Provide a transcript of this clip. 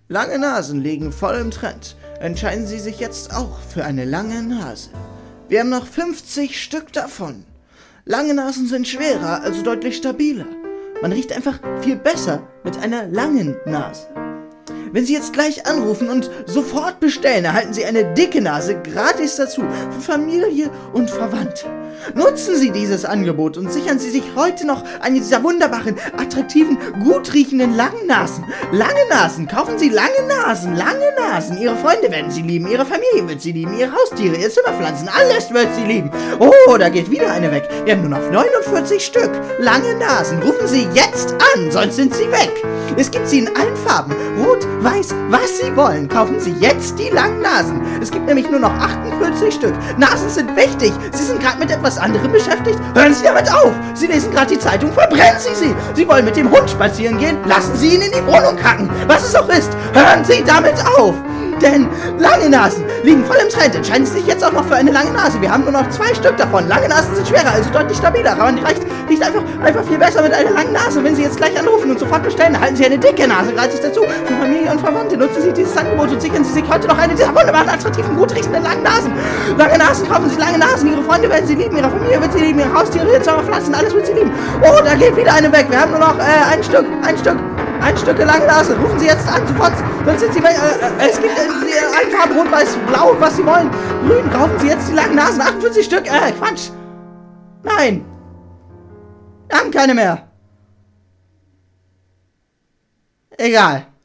Lange Nasen liegen voll im Trend. Entscheiden Sie sich jetzt auch für eine lange Nase. Wir haben noch 50 Stück davon. Lange Nasen sind schwerer, also deutlich stabiler. Man riecht einfach viel besser mit einer langen Nase. Wenn Sie jetzt gleich anrufen und sofort bestellen, erhalten Sie eine dicke Nase gratis dazu für Familie und Verwandte. Nutzen Sie dieses Angebot und sichern Sie sich heute noch eine dieser wunderbaren, attraktiven, gut riechenden langen Nasen. Lange Nasen, kaufen Sie lange Nasen, lange Nasen. Ihre Freunde werden Sie lieben, Ihre Familie wird Sie lieben, Ihre Haustiere, Ihr Zimmerpflanzen, alles wird Sie lieben. Oh, da geht wieder eine weg. Wir haben nur noch 49 Stück. Lange Nasen, rufen Sie jetzt an, sonst sind sie weg. Es gibt sie in allen Farben. Rot, weiß, was Sie wollen. Kaufen Sie jetzt die langen Nasen. Es gibt nämlich nur noch 48 Stück. Nasen sind wichtig. Sie sind gerade mit etwas anderem beschäftigt. Hören Sie damit auf. Sie lesen gerade die Zeitung. Verbrennen Sie sie. Sie wollen mit dem Hund spazieren gehen. Lassen Sie ihn in die Wohnung kacken. Was es auch ist. Hören Sie damit auf. Denn lange Nasen liegen voll im Trend. Entscheiden Sie sich jetzt auch noch für eine lange Nase. Wir haben nur noch 2 Stück davon. Lange Nasen sind schwerer, also deutlich stabiler. Aber man riecht einfach viel besser mit einer langen Nase. Wenn Sie jetzt gleich anrufen und sofort bestellen, erhalten Sie eine dicke Nase gratis dazu. Für Familie und Verwandte nutzen Sie dieses Angebot und sichern Sie sich heute noch eine dieser wunderbaren, attraktiven, gut riechenden langen Nasen. Lange Nasen, kaufen Sie lange Nasen. Ihre Freunde werden Sie lieben, Ihre Familie wird Sie lieben, Ihre Haustiere, Ihre Zauberpflanzen, alles wird Sie lieben. Oh, da geht wieder eine weg. Wir haben nur noch ein Stück lange Nase. Rufen Sie jetzt an, sofort. Sonst sind Sie weg. Es gibt eine Farbe, rot, weiß, blau, was Sie wollen. Grün, kaufen Sie jetzt die langen Nasen. 48 Stück. Quatsch. Nein. Wir haben keine mehr. Egal.